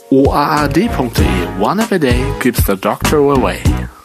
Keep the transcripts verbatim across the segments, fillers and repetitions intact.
o a a d punkt d e. One app a day keeps the doctor away.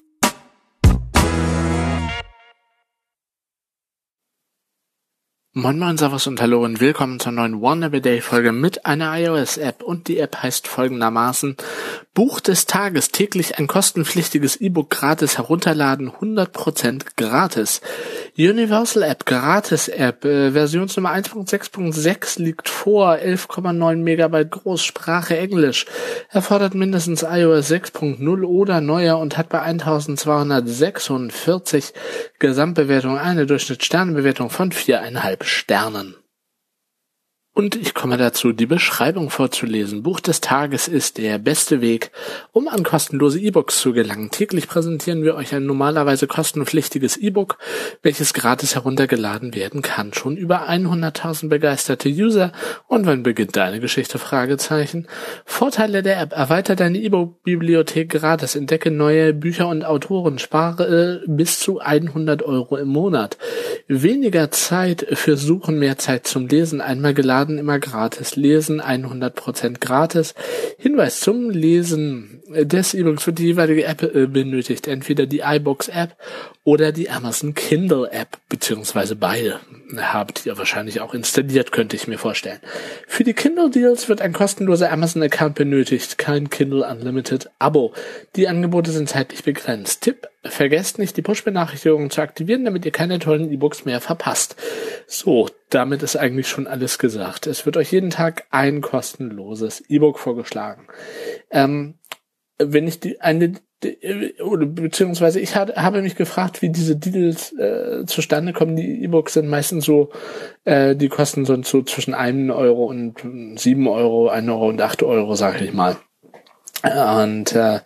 Moin Moin, Servus und Hallo und willkommen zur neuen One App a Day Folge mit einer iOS-App, und die App heißt folgendermaßen: Buch des Tages, täglich ein kostenpflichtiges E-Book gratis herunterladen, hundert Prozent gratis. Universal App, gratis App, äh, Versionsnummer eins Punkt sechs Punkt sechs liegt vor, elf Komma neun Megabyte groß, Sprache Englisch, erfordert mindestens iOS sechs Punkt null oder neuer und hat bei eintausendzweihundertsechsundvierzig Gesamtbewertung eine Durchschnittssternebewertung von vier Komma fünf Sternen. Und ich komme dazu, die Beschreibung vorzulesen. Buch des Tages ist der beste Weg, um an kostenlose E-Books zu gelangen. Täglich präsentieren wir euch ein normalerweise kostenpflichtiges E-Book, welches gratis heruntergeladen werden kann. Schon über hunderttausend begeisterte User. Und wann beginnt deine Geschichte? Fragezeichen. Vorteile der App: Erweitert deine E-Book-Bibliothek gratis. Entdecke neue Bücher und Autoren. Spare äh, bis zu hundert Euro im Monat. Weniger Zeit für Suchen, mehr Zeit zum Lesen. Einmal geladen, immer gratis. Lesen hundert Prozent gratis. Hinweis: Zum Lesen des E-Books wird die jeweilige App äh, benötigt. Entweder die iBooks App oder die Amazon Kindle App, beziehungsweise beide habt ihr wahrscheinlich auch installiert, könnte ich mir vorstellen. Für die Kindle Deals wird ein kostenloser Amazon Account benötigt, kein Kindle Unlimited Abo. Die Angebote sind zeitlich begrenzt. Tipp: Vergesst nicht, die Push-Benachrichtigungen zu aktivieren, damit ihr keine tollen E-Books mehr verpasst. So, damit ist eigentlich schon alles gesagt. Es wird euch jeden Tag ein kostenloses E-Book vorgeschlagen. Ähm, wenn ich die eine oder beziehungsweise ich hat, habe mich gefragt, wie diese Deals äh, zustande kommen. Die E-Books sind meistens so, äh, die kosten so, so zwischen einem Euro und sieben Euro, ein Euro und acht Euro, sage ich mal. Und äh,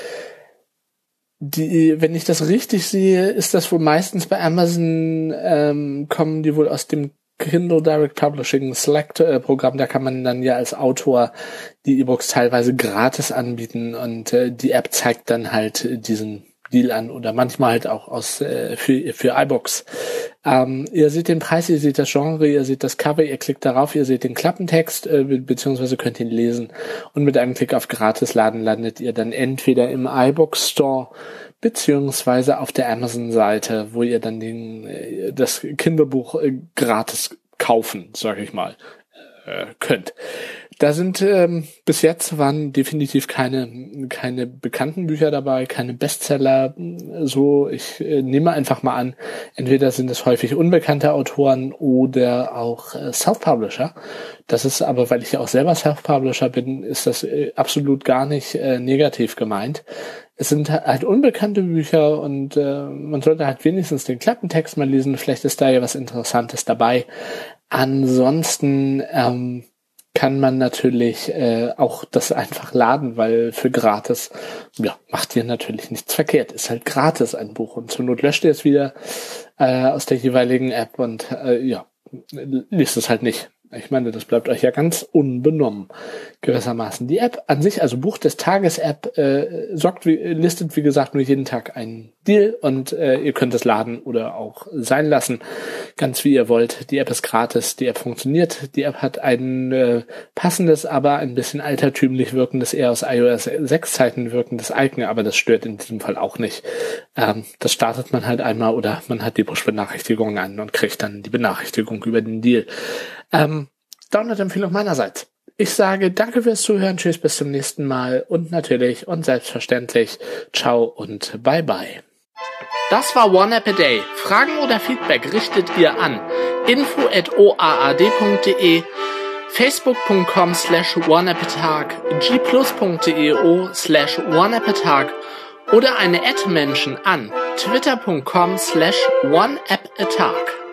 die, wenn ich das richtig sehe, ist das wohl meistens bei Amazon, ähm, kommen die wohl aus dem Kindle Direct Publishing Select äh, Programm. Da kann man dann ja als Autor die E-Books teilweise gratis anbieten, und äh, die App zeigt dann halt äh, diesen Deal an, oder manchmal halt auch aus äh, für für iBooks. Ähm, ihr seht den Preis, ihr seht das Genre, ihr seht das Cover, ihr klickt darauf, ihr seht den Klappentext, äh, be- beziehungsweise könnt ihn lesen, und mit einem Klick auf Gratis laden landet ihr dann entweder im iBook Store beziehungsweise auf der Amazon-Seite, wo ihr dann den äh, das Kindle-Buch äh, gratis kaufen, sage ich mal, äh, könnt. Da sind ähm, bis jetzt waren definitiv keine keine bekannten Bücher dabei, keine Bestseller. So, ich äh, nehme einfach mal an, entweder sind es häufig unbekannte Autoren oder auch äh, Self-Publisher. Das ist aber, weil ich ja auch selber Self-Publisher bin, ist das äh, absolut gar nicht äh, negativ gemeint. Es sind halt unbekannte Bücher, und äh, man sollte halt wenigstens den Klappentext mal lesen. Vielleicht ist da ja was Interessantes dabei. Ansonsten ähm, kann man natürlich äh, auch das einfach laden, weil für gratis, ja, macht ihr natürlich nichts verkehrt. Ist halt gratis ein Buch, und zur Not löscht ihr es wieder äh, aus der jeweiligen App und äh, ja, liest es halt nicht. Ich meine, das bleibt euch ja ganz unbenommen, gewissermaßen. Die App an sich, also Buch des Tages App, äh, sorgt, wie, listet, wie gesagt, nur jeden Tag einen Deal, und äh, ihr könnt es laden oder auch sein lassen, ganz wie ihr wollt. Die App ist gratis, die App funktioniert. Die App hat ein äh, passendes, aber ein bisschen altertümlich wirkendes, eher aus iOS sechs Zeiten wirkendes Icon, aber das stört in diesem Fall auch nicht. Ähm, das startet man halt einmal, oder man hat die Push-Benachrichtigung an und kriegt dann die Benachrichtigung über den Deal. Ähm, Download-Empfehlung meinerseits. Ich sage danke fürs Zuhören, tschüss, bis zum nächsten Mal, und natürlich und selbstverständlich ciao und bye bye. Das war One App a Day. Fragen oder Feedback richtet ihr an info at o a a d punkt d e, facebook punkt com slash oneappatag, g plus punkt d e o slash oneappatag oder eine Ad-Menschen an twitter punkt com slash oneappatag.